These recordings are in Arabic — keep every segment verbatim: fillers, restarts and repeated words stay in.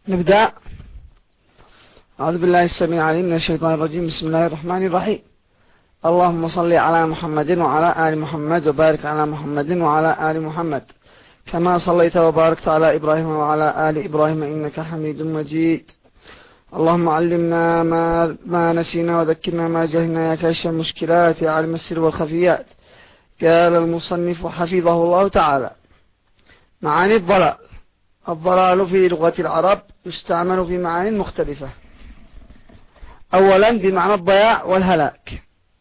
نبدأ. أعوذ بالله السميع العليم من الشيطان الرجيم. بسم الله الرحمن الرحيم. اللهم صل على محمد وعلى آل محمد وبارك على محمد وعلى آل محمد كما صليت وباركت على إبراهيم وعلى آل إبراهيم إنك حميد مجيد. اللهم علمنا ما, ما نسينا وذكرنا ما جهلنا يا كاشف المشكلات يا عالم السر والخفيات. قال المصنف حفظه الله تعالى: معاني الضلال. الضلال في لغة العرب يستعمل في معاني مختلفة. أولا بمعنى الضياع والهلاك،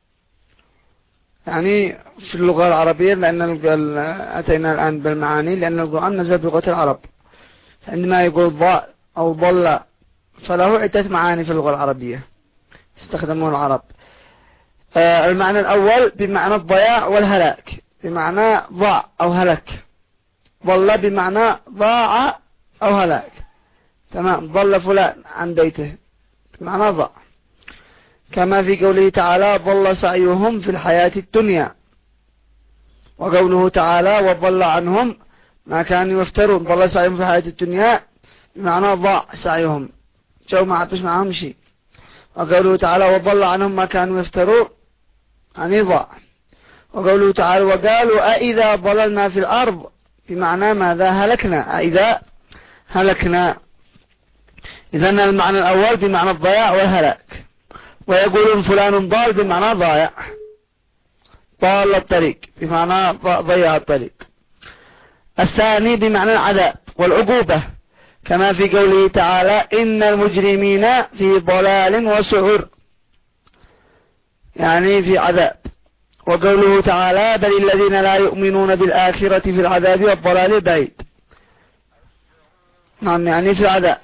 يعني في اللغة العربية، لأن أتينا الآن بالمعاني لأن القرآن نزل بلغة العرب. عندما يقول ضال أو ضل فله عدة معاني في اللغة العربية استخدمون العرب. آه المعنى الأول بمعنى الضياع والهلاك، بمعنى ضاع أو هلك. ضل بمعنى ضاع أو هلاك، تمام. ضل فلان عن بيته بمعنى ضاع، كما في قوله تعالى: ضل سعيهم في الحياة الدنيا. وقوله تعالى: وضل عنهم ما كانوا يفترون. ضل سعيهم في الحياة الدنيا بمعنى ضاع سعيهم، جو ما عطش معهم شيء. وقوله تعالى: وضل عنهم ما كانوا يفترون يعني ضاع. وقوله تعالى: وقالوا أئذا ضللنا في الأرض بمعنى ماذا؟ هلكنا. أئذا هلكنا. إذن المعنى الأول بمعنى الضياع والهلاك. ويقولون فلان ضال بمعنى ضايع، ضال الطريق بمعنى ضيع الطريق. الثاني بمعنى العذاب والعقوبة، كما في قوله تعالى: إن المجرمين في ضلال وسعر، يعني في عذاب. وقوله تعالى: بل الذين لا يؤمنون بالآخرة في العذاب والضلال البعيد، نعم يعني في العذاب.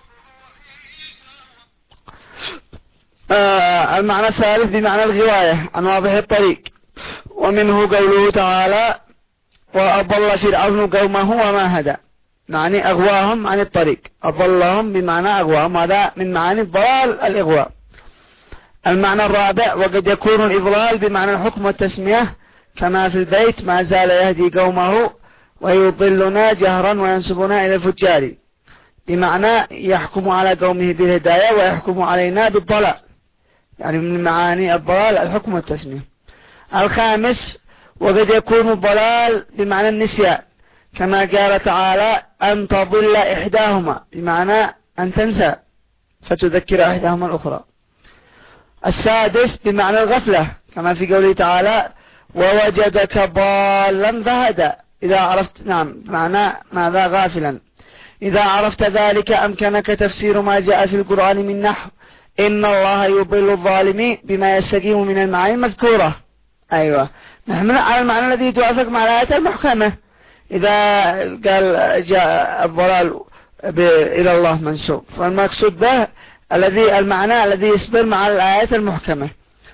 آه المعنى الثالث بمعنى الغواية عن واضح الطريق، ومنه قوله تعالى: وأضل فرعون قومه وما هدى، يعني أغواهم عن الطريق. أضلهم بمعنى أغواهم، هذا من معاني الضلال الإغواء. المعنى الرابع: وقد يكون الإضلال بمعنى الحكم والتسمية، كما في البيت: ما زال يهدي قومه ويضلنا جهرا وينسبنا إلى الفجار، بمعنى يحكم على قومه بالهداية ويحكم علينا بالضلال، يعني من معاني الضلال الحكم والتسمية. الخامس: وقد يكون الضلال بمعنى النسيان، كما قال تعالى: أن تضل إحداهما، بمعنى أن تنسى فتذكر إحداهما الأخرى. السادس بمعنى الغفلة، كما في قوله تعالى: ووجدك ضالا فهدى. إذا عرفت، نعم معنى ماذا؟ غافلا. إذا عرفت ذلك أمكنك تفسير ما جاء في القرآن من نحو: إن الله يضل الظالمين، بما يستقيم من المعاني المذكورة. أيوة، نحمل على المعنى الذي يتوافق مع الآيات المحكمة. إذا قال جاء الضلال إلى الله منسوب، فالمقصود به الذي المعنى الذي يصبر مع الآيات المحكمة.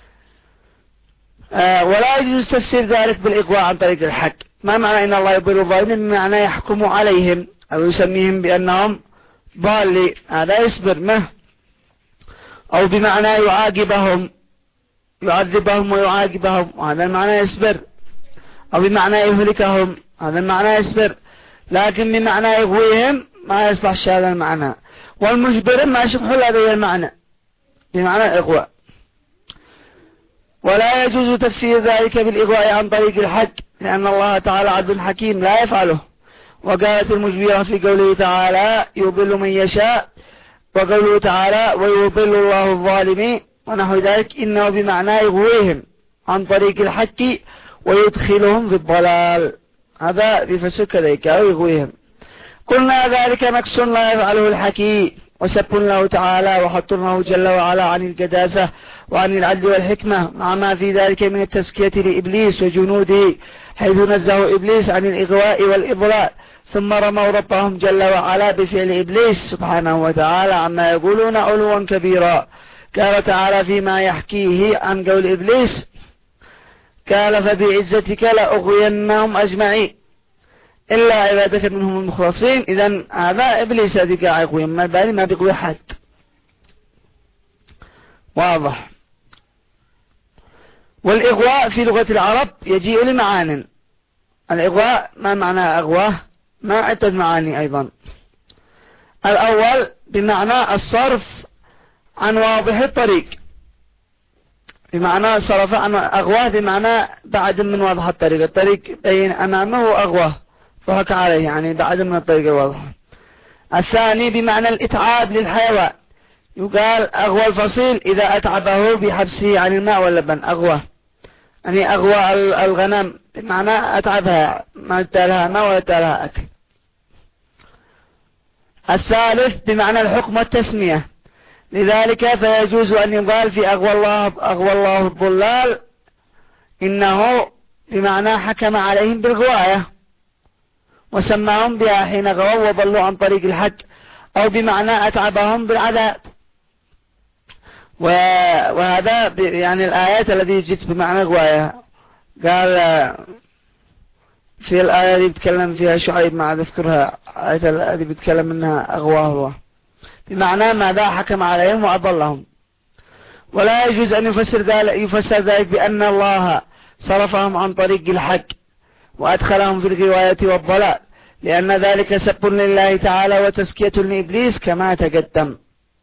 آه ولا يجوز تفسير ذلك بالإغواء عن طريق الحق. ما معنى إن الله يضل الظالمين؟ بمعنى يحكم عليهم أو يسميهم بأنهم ضالين، هذا يصبر منه. أو بمعنى يعاقبهم، يعذبهم ويعاقبهم، وهذا المعنى يصبر. أو بمعنى يهلكهم، هذا المعنى يصبر. لكن بمعنى يغويهم ما يصبح هذا المعنى. والمجبر ما يشبه هذا المعنى بمعنى الإغواء. ولا يجوز تفسير ذلك بالإغواء عن طريق الحق، لأن الله تعالى عدل حكيم لا يفعله. وقالت المجبرة في قوله تعالى: يضل من يشاء. وقوله تعالى: ويضل الله الظالمين ونحو ذلك، إنه بمعنى يغويهم عن طريق الحق ويدخلهم في الضلال، هذا بفسر كذلك أو يغويهم. قلنا ذلك نقص لا يفعله الحكيم، وسب له تعالى وحطمه جل وعلا عن القداسة وعن العدل والحكمة، مع ما في ذلك من التزكية لإبليس وجنوده، حيث نزه إبليس عن الإغواء والإضلال، ثم رموا ربهم جل وعلا بفعل إبليس سبحانه وتعالى عما يقولون علوا كبيرا. قال تعالى فيما يحكيه عن قول إبليس: قال فبعزتك لأغوينهم أجمعين إلا عبادك منهم المخلصين. إذن هذا إبليس هذيك يقوي، ما بالي ما بيقوي حد. واضح. والإغواء في لغة العرب يجيء لمعان. الإغواء ما معنى أغواه؟ ما عدة معاني أيضا. الأول بمعنى الصرف عن واضح الطريق، بمعنى صرف عن أغواه، بمعنى بعد من واضح الطريق، الطريق بين أمامه أغواه ضحك عليه، يعني بعد من الطريق الواضح. الثاني بمعنى الإتعاب للحيوان، يقال أغوى الفصيل إذا أتعبه بحبسه عن الماء واللبن، أغواه يعني أغوى الغنم، بمعنى أتعبها، ما ادالها ماء ولا ادالها أكل. الثالث بمعنى الحكم والتسمية، لذلك فيجوز أن يقال في أغوى الله أغوى الله الضلال إنه بمعنى حكم عليهم بالغواية وسماهم بها حين غووا وضلوا عن طريق الحق، أو بمعنى أتعبهم بالعذاب. وهذا يعني الآيات التي جت بمعنى غواية، قال في الآية اللي بيتكلم فيها شعيب مع ذكرها، الآية اللي بيتكلم منها أغواه الله بمعنى ماذا حكم عليهم وأضلهم. ولا يجوز أن يفسر ذلك, يفسر ذلك بأن الله صرفهم عن طريق الحق وأدخلهم في الغواية والضلال، لأن ذلك سب لله تعالى وتزكية لإبليس كما تقدم.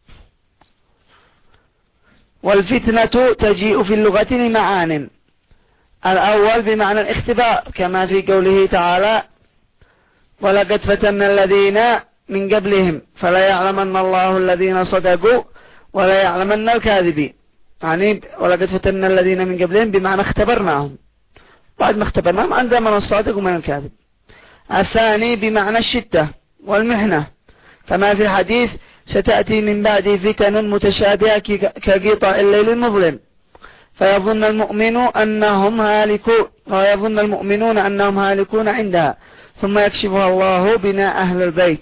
والفتنة تجيء في اللغة لمعان، الأول بمعنى الاختبار كما في قوله تعالى ولقد فتنا الذين من قبلهم فلا يعلمن الله الذين صدقوا ولا يعلمن الكاذبين، يعني ولقد فتنا الذين من قبلهم بمعنى اختبرناهم، بعد ما اختبرناهم عندنا من الصادق ومن الكاذب. الثاني بمعنى الشدة والمحنة كما في الحديث ستأتي من بعد فتن متشابهة كقطع الليل المظلم فيظن المؤمن أنهم هالكون ويظن المؤمنون أنهم هالكون عندها ثم يكشفها الله بناء أهل البيت.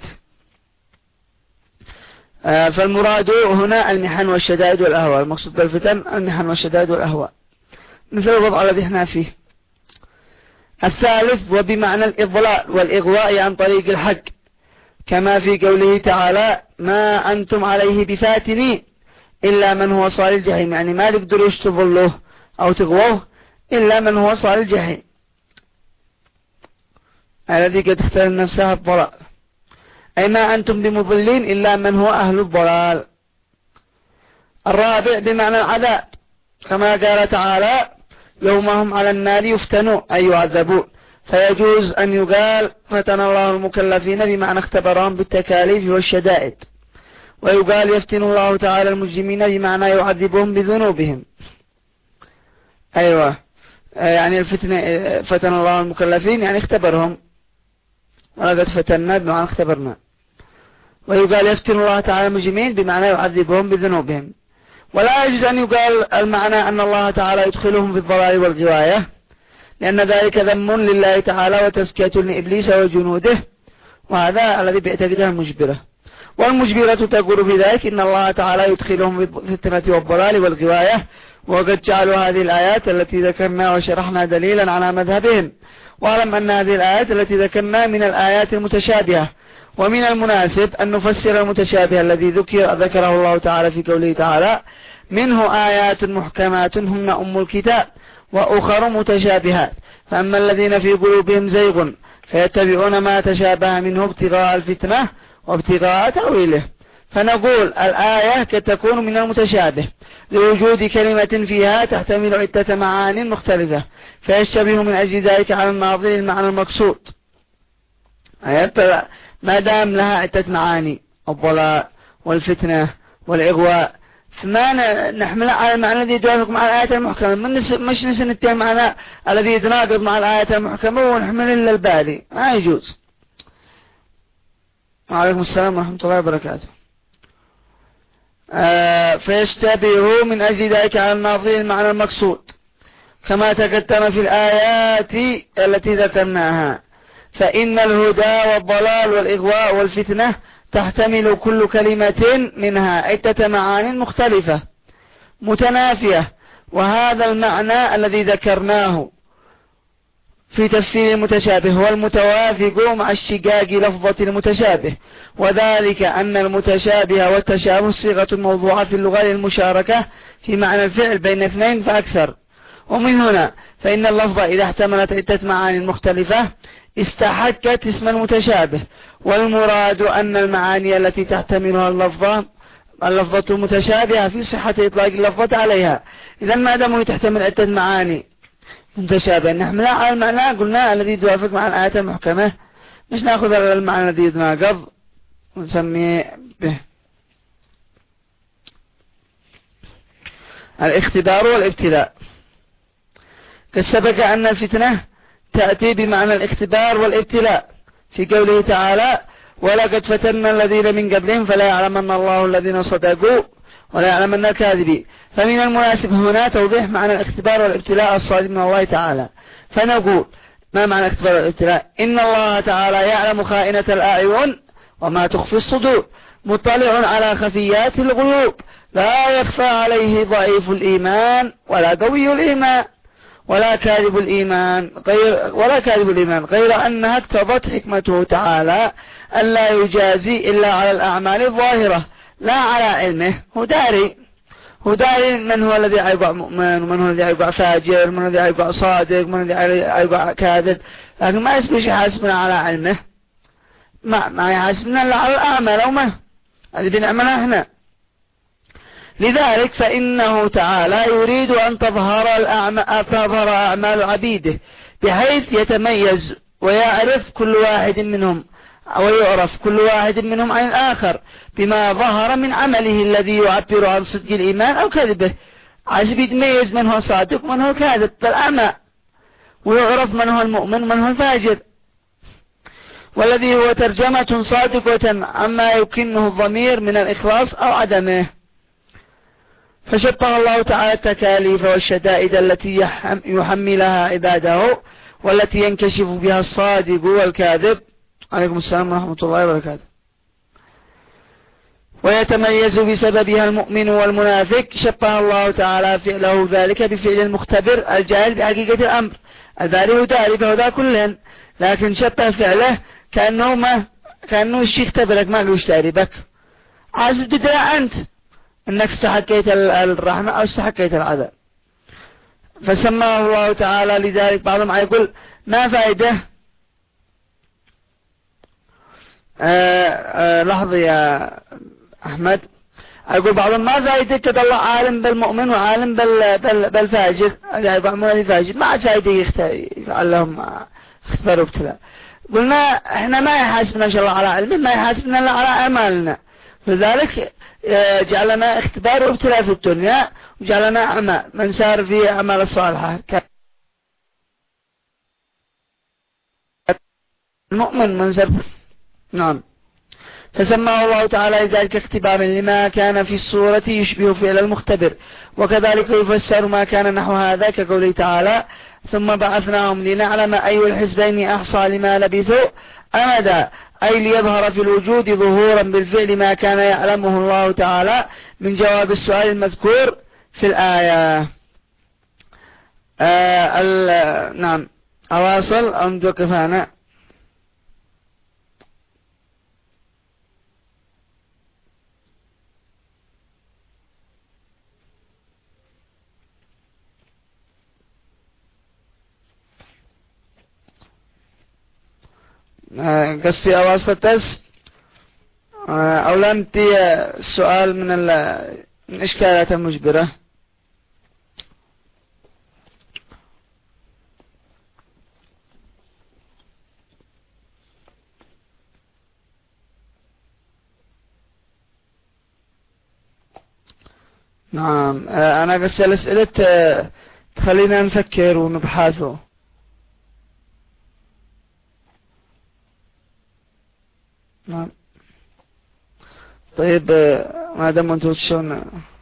فالمراد هنا المحن والشدائد والأهواء، المقصود بالفتن المحن والشدائد والأهواء مثل الوضع الذي احنا فيه. الثالث وبمعنى الإضلال والإغواء عن طريق الحق كما في قوله تعالى ما أنتم عليه بفاتنين إلا من هو صال الجحيم، يعني ما تقدروش تضلوه أو تغووه إلا من هو صال الجحيم الذي قد اختار نفسها الضلال، أي ما أنتم بمضلين إلا من هو أهل الضلال. الرابع بمعنى العذاب كما قال تعالى يوم هم على النار يفتنون أي يعذبون، فيجوز أن يقال فتن الله المكلفين بمعنى اختبرهم بالتكاليف والشدائد، ويقال يفتن الله تعالى المجرمين بمعنى يعذبهم بذنوبهم. أيوة يعني الفتن فتن الله المكلفين يعني اختبرهم، ولقد فتنا بمعنى اختبرنا. ويقال يفتن الله تعالى المجرمين بمعنى يعذبهم بذنوبهم. ولا يجوز أن يقال المعنى أن الله تعالى يدخلهم في الضلال والغواية، لأن ذلك ذم لله تعالى وتزكية لإبليس وجنوده، وهذا الذي بيعتقده المجبرة. والمجبرة تقول في ذلك إن الله تعالى يدخلهم في الفتنة والضلال والغواية، وقد جعلوا هذه الآيات التي ذكرنا وشرحنا دليلا على مذهبهم. واعلم أن هذه الآيات التي ذكرنا من الآيات المتشابهة، ومن المناسب أن نفسر المتشابه الذي ذكر ذكره الله تعالى في قوله تعالى منه آيات محكمات هن أم الكتاب وأخر متشابهات، فأما الذين في قلوبهم زيغ فيتبعون ما تشابه منه ابتغاء الفتنة وابتغاء تأويله. فنقول الآية تكون من المتشابه لوجود كلمة فيها تحتمل عدة معاني مختلفة فيشتبه من أجل ذلك على الماضي المعنى المقصود، ما دام لها عدة معاني الضلال والفتنة والإغواء، فما نحمل على المعنى الذي يتوافق مع الآيات المحكمة، مش نسنتين معنى الذي يتناقض مع الآيات المحكمة ونحمل إلا البالي، ما يجوز. وعليكم السلام ورحمة الله وبركاته. آه فيشتبه من أجل ذلك على الناظر المعنى المقصود كما تقدم في الآيات التي ذكرناها. فإن الهدى والضلال والإغواء والفتنة تحتمل كل كلمة منها عدة معان مختلفة متنافية، وهذا المعنى الذي ذكرناه في تفسير المتشابه هو المتوافق مع اشتقاق لفظة المتشابه، وذلك أن المتشابه والتشابه صيغة موضوعة في اللغة للمشاركة في معنى الفعل بين اثنين فأكثر. ومن هنا فإن اللفظة إذا احتملت عدة معاني مختلفة استحكت اسم المتشابه، والمراد أن المعاني التي تحتملها اللفظة اللفظة متشابهة في صحة إطلاق اللفظة عليها. إذا ما دام تحتمل عدة معاني متشابهة نحملها على المعنى قلنا الذي يوافق مع الآية المحكمة، مش نأخذ المعنى الذي يتناقض ونسميه به. الاختبار والابتلاء. قد سبق أن الفتنة تأتي بمعنى الاختبار والابتلاء في قوله تعالى ولقد فتنا الذين من قبلهم فلا يعلمن الله الذين صدقوا ولا يعلمن الكاذبين. فمن المناسب هنا توضيح معنى الاختبار والابتلاء الصادق من الله تعالى. فنقول ما معنى الاختبار والابتلاء؟ إن الله تعالى يعلم خائنة الأعين وما تخفي الصدور، مطلع على خفيات القلوب، لا يخفى عليه ضعيف الإيمان ولا قوي الإيمان ولا كاذب الإيمان غير ولا كاذب الإيمان غير أنها اقتضت حكمته تعالى أن لا يجازي إلا على الأعمال الظاهرة لا على علمه. هو داري هو داري من هو الذي يقع مؤمن ومن هو الذي يقع فاجر ومن الذي يقع صادق ومن الذي يقع كاذب، لكن ما يسبش يحاسبنا على علمه، ما ما يحاسبنا إلا على الأعمال أو ما هذه بنعملها احنا. لذلك فإنه تعالى يريد أن تظهر الأعمال تظهر أعمال عبيده بحيث يتميز ويعرف كل واحد منهم ويعرف كل واحد منهم عن الآخر بما ظهر من عمله الذي يعبر عن صدق الإيمان أو كذبه، عشان يتميز من هو صادق ومن هو كاذب بالأعمى، ويعرف من هو المؤمن ومن هو الفاجر، والذي هو ترجمة صادقة عما يكنه الضمير من الإخلاص أو عدمه. فشبه الله تعالى التكاليف والشدائد التي يحملها عباده والتي ينكشف بها الصادق والكاذب. عليكم السلام ورحمة الله وبركاته. ويتميز بسببها المؤمن والمنافق، شبه الله تعالى فعله ذلك بفعل المختبر الجاهل بحقيقة الأمر الذي هو داري فهذا كلهن، لكن شبه فعله كأنه ما كأنه الشيء اختبرك ما له اشتاري بك عايز تدري أنت أنك استحقيت الرحمة أو استحقيت العذاب. فسماه الله تعالى لذلك. بعضهم يقول ما فائدة آآ آآ لحظة يا أحمد، يقول بعضهم ما فائدة كده الله عالم بالمؤمن وعالم بال بال بالفاجر، يعني بعضهم الفاجر ما عاد فائدة يفعل لهم اختبار وابتلاء. قلنا احنا ما يحاسبنا ان شاء الله على علمه، ما يحاسبنا الا على اعمالنا، لذلك جعلنا اختبار وابتلاء في الدنيا وجعلنا اعمال من سار في اعمال الصالحة المؤمن من سار. نعم. فسماه الله تعالى ذلك اختبارا لما كان في الصورة يشبه فعل المختبر، وكذلك يفسر ما كان نحو هذا كقوله تعالى ثم بعثناهم لنعلم أي الحزبين أحصى لما لبثوا أمدا، أي ليظهر في الوجود ظهورا بالفعل ما كان يعلمه الله تعالى من جواب السؤال المذكور في الآية. آه نعم. أواصل أم نتوقف هنا؟ قصي أواصل تس أو لم تي السؤال من الإشكالات المجبرة. نعم. أنا قصي الأسئلة تخلينا نفكر ونبحثه. نعم. طيب ما دام انتم تشون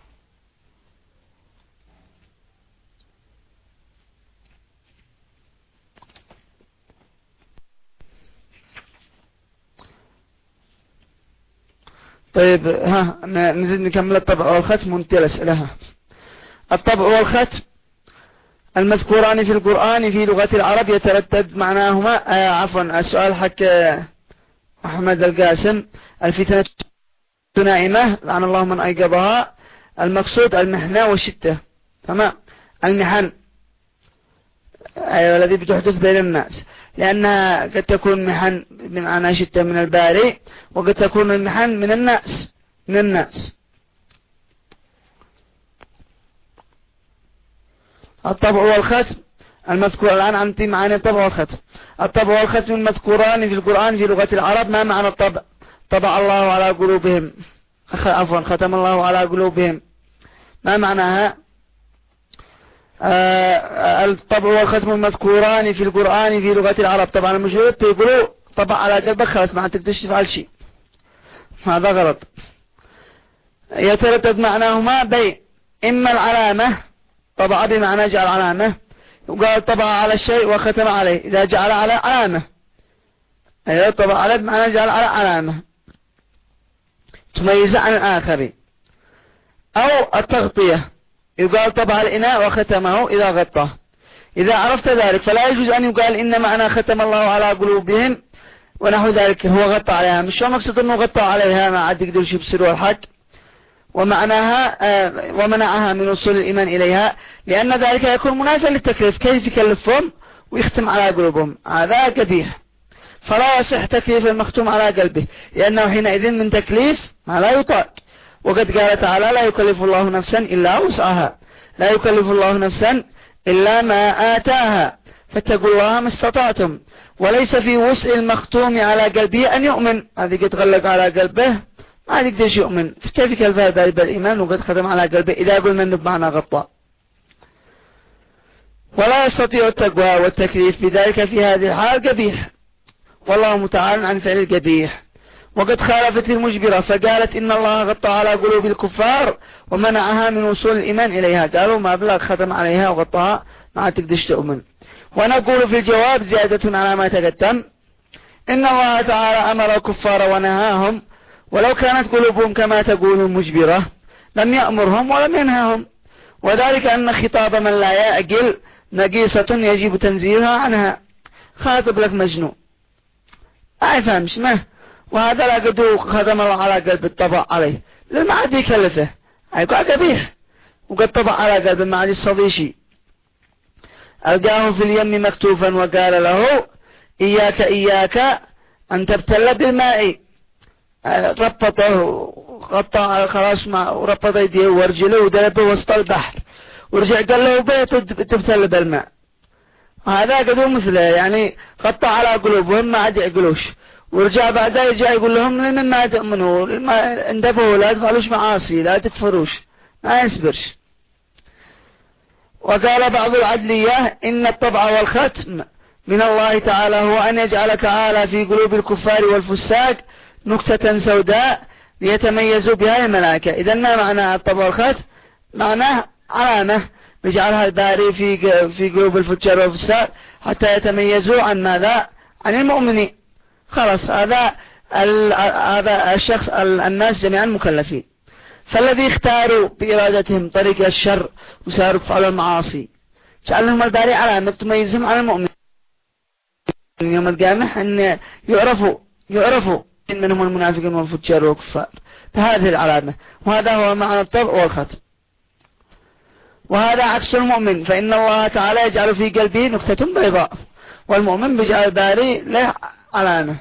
طيب ها نزيد نكمل الطبع والختم وننتهي الأسئلة. الطبع والختم المذكوران في القرآن في لغة العرب يتردد معناهما آه عفوا السؤال حق أحمد القاسم. الفتنة نائمة لعن الله من أيقظها، المقصود المحنة والشدة. تمام. المحن أيوة الذي بتحدث بين الناس. لأنها قد تكون محن بمعنى شتى من الباري، وقد تكون المحن من الناس من الناس الطبع والختم المذكور الآن عمتي معاني الطبع والختم. الطبع والختم المذكوران في القرآن في لغة العرب. ما معنى الطبع؟ طبع الله على قلوبهم، عفوا ختم الله على قلوبهم، ما معناها؟ آه الطبع والختم المذكوران في القرآن في لغة العرب. طبعا المشهور يقولوا طبع على قلبك خلاص ما تقدرش تفعل شيء، هذا غلط. يتردد معناهما بين إما العلامة، طبع بمعنى جعل علامة، وقال طبع على الشيء وختم عليه إذا جعل على علامة، أيضا طبع عليه بمعنى جعل على علامة تميز عن الآخر. أو التغطية، يقال طبع الإناء وختمه إذا غطاه. إذا عرفت ذلك فلا يجوز أن يقال إن معنى ختم الله على قلوبهم ونحو ذلك هو غطى عليها، مش هو مقصد أنه غطى عليها ما عاد يقدرش يبصروا الحق، ومعناها آه ومنعها من وصول الإيمان إليها، لأن ذلك يكون منافيا للتكليف. كيف يكلفهم ويختم على قلوبهم؟ هذا قبيح، فلا يصح تكليف المختوم على قلبه، لأنه حينئذ من تكليف ما لا يطاق. وقد قال تعالى لا يكلف الله نفسا إلا وسعها، لا يكلف الله نفسا إلا ما آتاها، فاتقوا الله ما استطعتم. وليس في وسع المختوم على قلبه أن يؤمن، هذه قد غلق على قلبه ما يقدرش يؤمن، كيف يكلف هذا بالإيمان وقد ختم على قلبه إذا قلنا منه بمعنى غطاء. ولا يستطيع التقوى والتكليف بذلك في هذه الحال قبيح، والله متعال عن فعل القبيح. وقد خالفت المجبرة فقالت إن الله غطى على قلوب الكفار ومنعها من وصول الإيمان إليها، قالوا ما بلغ ختم عليها وغطاها ما تقدرش تؤمن. ونقول في الجواب زيادة على ما تقدم إن الله تعالى أمر الكفار ونهاهم، ولو كانت قلوبهم كما تقول مجبرة لم يأمرهم ولم ينهاهم، وذلك أن خطاب من لا يعقل نقيصة يجب تنزيهها عنها. خاطب لك مجنون ما يفهمش ما، وهذا لا قدو ختم الله على قلب الطبع عليه لما عاد يكلفه هيقع قبيح، وقد طبع على قلب ما عاد يصديشي. ألقاه في اليم مكتوفا وقال له إياك إياك أن تبتل بالماء، ربطه غطى خلاص ما وربط يديه ورجله ودلبه وسط البحر، ورجع قال له بيت تبتل بالماء. هذا قدو مثله يعني غطى على قلوبهم ما عاد يعقلوش، ورجع بعدها يرجع يقول لهم لمن ما تؤمنوا ما اندبوا لا تفعلوش معاصي لا تكفروش ما يصبرش. وقال بعض العدلية إن الطبع والختم من الله تعالى هو أن يجعل تعالى في قلوب الكفار والفساق نكتة سوداء ليتميزوا بها الملائكة. إذن ما معنى الطبع والختم؟ معناه علامة يجعلها الباري في في قلوب الفجار والفساق حتى يتميزوا عن ماذا؟ عن المؤمنين. خلاص هذا هذا الشخص الناس جميعا مكلفين. فالذي اختاروا بإرادتهم طريق الشر وساروا يفعلوا المعاصي جعلهم الباري علامة تميزهم عن المؤمنين يوم القيامة، أن يعرفوا يعرفوا منهم المنافقين والفجار والكفار بهذه العلامة. وهذا هو معنى الطبع والختم. وهذا عكس المؤمن، فإن الله تعالى يجعل في قلبه نكتة بيضاء، والمؤمن بيجعل الباري له علامة.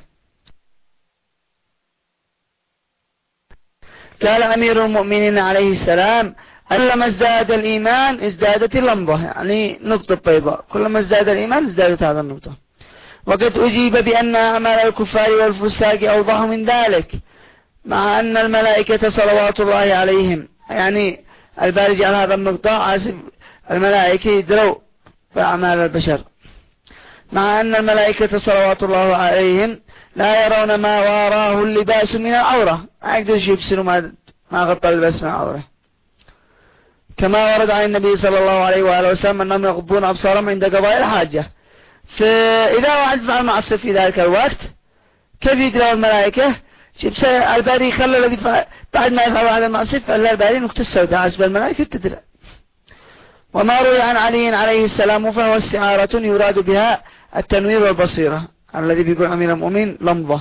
قال أمير المؤمنين عليه السلام كلما ازداد الإيمان ازدادت اللمبة، يعني نقطة بيضاء، كلما ازداد الإيمان ازدادت هذا النقطة. وقد أجيب بأن أعمال الكفار والفساق أوضح من ذلك، مع أن الملائكة صلوات الله عليهم، يعني الباري جعل هذا النقطة عاسب الملائكة يدروا بأعمال البشر، مع أن الملائكة صلوات الله عليهم لا يرون ما واراه اللباس من العورة، ما يقدرش يبصروا ما ما غطى اللباس من العورة، كما ورد عن النبي صلى الله عليه وآله وسلم أنهم يغضون أبصارهم عند قضاء الحاجة. فإذا واحد فعل معصية في ذلك الوقت كيف يدروا الملائكة؟ الباري خلى الذي بعد ما يفعل هذا المعصية فلا الباري نقطة السوداء حسب الملائكة تدرى. وما روي عن علي عليه السلام فهو استعارة يراد بها التنوير والبصيرة، الذي بيقول أمير المؤمنين لمضة.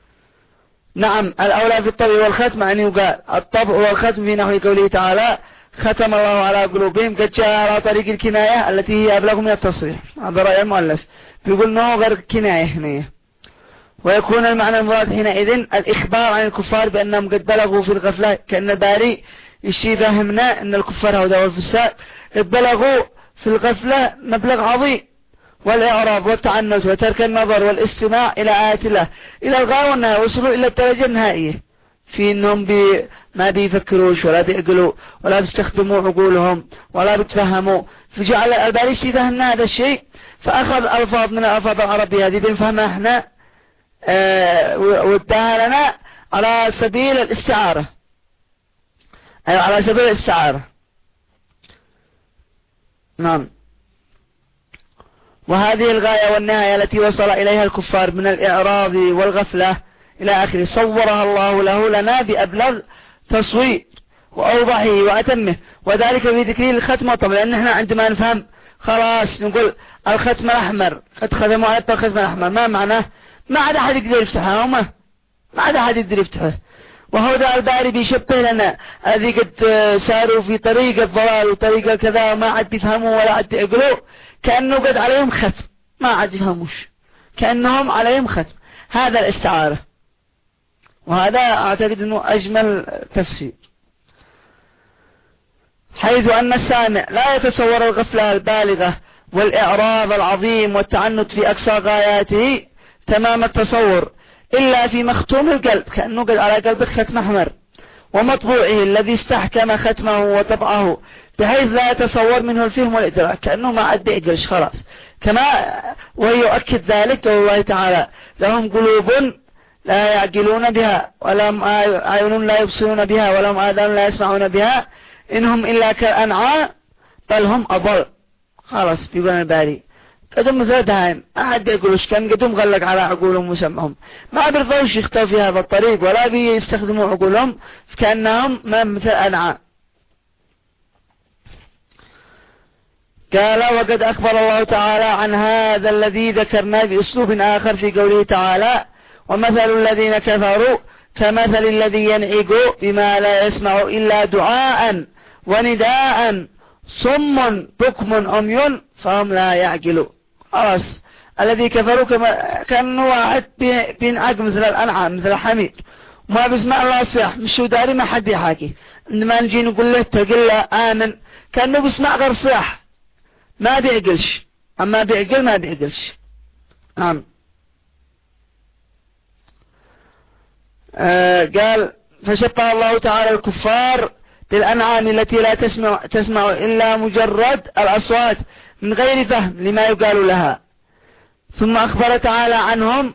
نعم الأولى في الطبع والختم أن يقال الطبع والختم في نحو قوله تعالى ختم الله على قلوبهم قد جاء على طريق الكناية التي هي أبلغ من التصريح. هذا رأي المؤلف، بيقول أنه غير كناية هنا، ويكون المعنى المراد حينئذ الإخبار عن الكفار بأنهم قد بلغوا في الغفلة، كأن الباري الشيء فهمنا أن الكفار هؤلاء والفساق قد بلغوا في الغفلة مبلغ عظيم، والإعراض والتعنت وترك النظر والاستماع إلى آيات الله إلى الغاية والنهاية، وصلوا إلى الدرجة النهائية في أنهم بي ما بيفكروش ولا بيقلوا ولا بيستخدموا عقولهم ولا بيتفهموا، فجعل الباري الشيء فهمنا هذا الشيء، فأخذ ألفاظ من الألفاظ العربية هذه بنفهمها احنا اه واداها لنا على سبيل الاستعارة، أي على سبيل الاستعارة. نعم. وهذه الغاية والنهاية التي وصل إليها الكفار من الإعراض والغفلة إلى آخره صورها الله له لنا بأبلغ تصوير وأوضحه وأتمه، وذلك في ذكر الختمة. طبعا لأن احنا عندما نفهم خلاص نقول الختم الأحمر قد ختموا على الختم الأحمر، ما معناه؟ ما عاد أحد يقدر يفتحها، وما ما عاد أحد يقدر يفتحه. وهذا الباري بيشبه لنا الذي قد ساروا في طريق الضلال وطريق كذا ما عاد بيفهموا ولا عاد يقولوا، كأنه قد عليهم ختم، ما عاد يفهموش، كأنهم عليهم ختم. هذا الاستعارة، وهذا أعتقد أنه أجمل تفسير، حيث أن السامع لا يتصور الغفلة البالغة والإعراض العظيم والتعنت في أقصى غاياته تمام التصور إلا في مختوم القلب، كأنه قد على قلبك ختم أحمر، ومطبوعه الذي استحكم ختمه وطبعه بحيث لا يتصور منه الفهم والإدراك، كأنه ما عاد يقلش خلاص. كما ويؤكد ذلك قول الله تعالى لهم قلوب لا يعقلون بها ولهم أعين لا يبصرون بها ولهم آذان لا يسمعون بها إنهم إلا كالأنعام بل هم أضل. خلاص بيقول الباري قدم مثل دائم أحد يقولوش كان قدم غلق على عقولهم وسمعهم، ما بيرضوش يختوا في هذا الطريق ولا بيستخدموا عقولهم كأنهم ما مثل أنعام. قال وقد أخبر الله تعالى عن هذا الذي ذكرنا بأسلوب آخر في قوله تعالى ومثل الذين كفروا كمثل الذي ينعق بما لا يسمع إلا دعاء ونداء صم بكم عمي فهم لا يعقلون. خلاص الذي كفروا كأنه واحد بينعق مثل الأنعام مثل الحمير وما بيسمع الله صيح، مش داري ما حد يحاكي، عندما نجي نقول له تقول له آمن كأنه بيسمع غير صيح ما بيعقلش، أما بيعقل ما بيعقلش. نعم. آه قال فشبه الله تعالى الكفار بالأنعام التي لا تسمع, تسمع إلا مجرد الأصوات من غير فهم لما يقال لها، ثم أخبر تعالى عنهم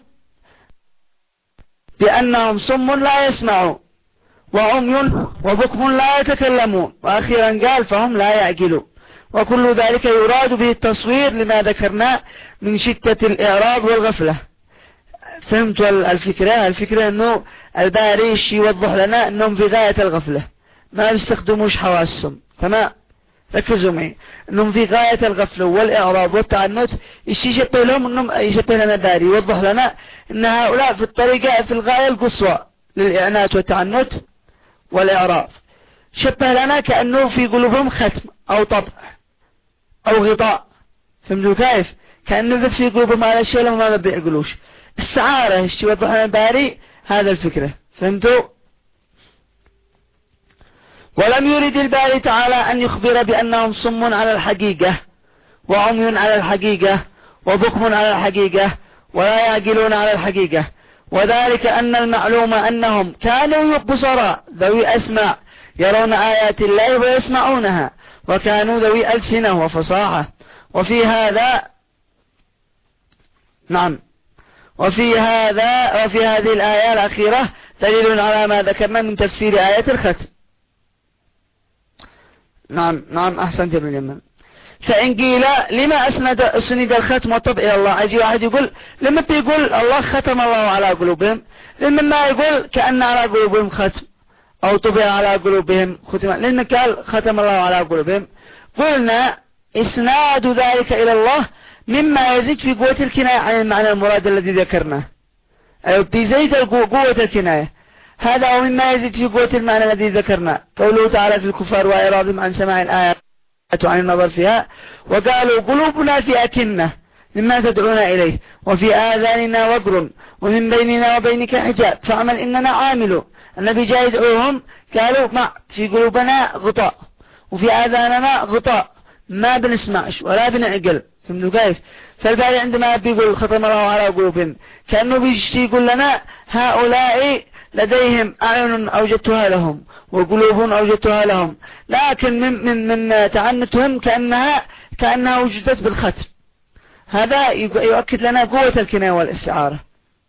بأنهم صم لا يسمعوا وعمي وبكم لا يتكلمون، وأخيرا قال فهم لا يعقلون. وكل ذلك يراد به التصوير لما ذكرنا من شدة الإعراض والغفلة. فهمت الفكرة؟ الفكرة أنه الباري يوضح لنا أنهم في غاية الغفلة ما يستخدموش حواسهم. تمام، ركزوا معي أنهم في غاية الغفلة والإعراض والتعنت. يشبه لهم أنهم يشبه لنا الباري يوضح لنا أن هؤلاء في الطريقة في الغاية القصوى للإعنات والتعنت والإعراض. شبه لنا كأنه في قلوبهم ختم أو طبع أو غطاء. فهمتوا كيف؟ كأنه في قلوبهم على الشيء لهم ما بيعقلوش. السعارة ايش يوضح لنا الباري هذا الفكرة. فهمتوا؟ ولم يرد الباري تعالى أن يخبر بأنهم صم على الحقيقة وعمي على الحقيقة وبكم على الحقيقة ولا يعقلون على الحقيقة، وذلك أن المعلوم أنهم كانوا بصراء ذوي أسماع يرون آيات الله ويسمعونها، وكانوا ذوي ألسنة وفصاحة. وفي هذا نعم وفي هذا وفي هذه الآية الأخيرة دليل على ما ذكرنا من تفسير آية الختم. نعم نعم أحسنت ابن جمال. فإن قيل لما أسند أسند الختم والطبع إلى الله، أجي واحد يقول لما بيقول الله ختم الله على قلوبهم، لما ما يقول كأن على قلوبهم ختم أو طبع على قلوبهم ختم، لما قال ختم الله على قلوبهم قلنا إسناد ذلك إلى الله مما يزيد في قوة الكناية عن المعنى المراد الذي ذكرناه، أو بيزيد قوة الكناية. هذا ومما يزيد في قوة المعنى الذي ذكرنا قوله تعالى في الكفار وإعراضهم عن سماع الآيات وعن النظر فيها، وقالوا قلوبنا في أكنة مما تدعونا إليه وفي آذاننا وقر ومن بيننا وبينك حجاب فاعمل إننا عاملون. النبي جاء يدعوهم قالوا ما في قلوبنا غطاء وفي آذاننا غطاء ما بنسمعش ولا بنعقل. فهمتوا كيف؟ فالباري عندما بيقول ختم الله على قلوبهم كأنه بيجي يقول لنا هؤلاء لديهم أعين أوجدتها لهم وقلوب أوجدتها لهم، لكن من, من, من تعنتهم كأنها كأنها وجدت بالختم. هذا يؤكد لنا قوة الكناية والاستعارة.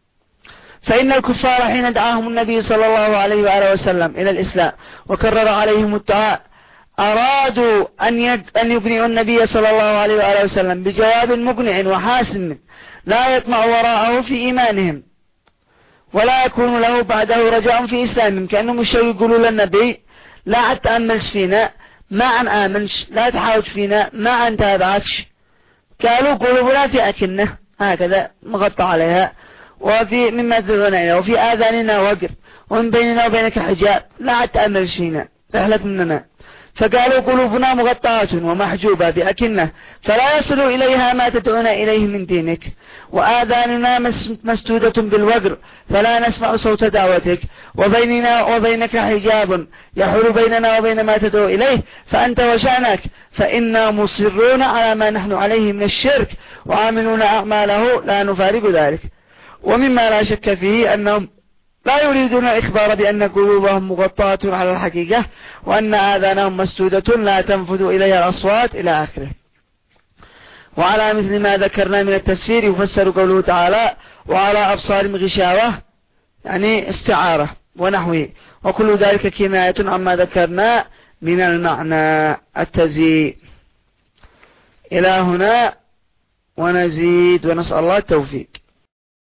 فإن الكفار حين دعاهم النبي صلى الله عليه وآله وسلم إلى الإسلام وكرر عليهم الدعاء أرادوا أن أن يقنعوا النبي صلى الله عليه وآله وسلم بجواب مقنع وحاسم لا يطمع وراءه في إيمانهم ولا يكون له بعده رجاء في إسلامهم. كأنهم الشيء يقولوا للنبي لا تأملش فينا ما أن آمنش لا تحاوش فينا ما أنت تابعكش. قالوا قلوبنا في أكنة هكذا مغطى عليها وفي مما تدعونا إليه وفي آذاننا وقر ومن بيننا وبينك حجاب لا تأملش فينا احلف مننا. فقالوا قلوبنا مغطاة ومحجوبة بأكنة فلا يصل إليها ما تدعونا إليه من دينك، وآذاننا مسدودة بالوقر فلا نسمع صوت دعوتك، وبيننا وبينك حجاب يحول بيننا وبين ما تدعو إليه فأنت وشأنك فإنا مصرون على ما نحن عليه من الشرك وعاملون أعماله لا نفارق ذلك. ومما لا شك فيه أنهم لا يريدون الإخبار بأن قلوبهم مغطاة على الحقيقة وأن آذانهم مسدودة لا تنفذ إليها الأصوات إلى آخره. وعلى مثل ما ذكرنا من التفسير يفسر قوله تعالى وعلى أبصارهم غشاوة يعني استعارة ونحوه، وكل ذلك كناية عما ذكرنا من المعنى التزيين. إلى هنا ونزيد ونسأل الله التوفيق.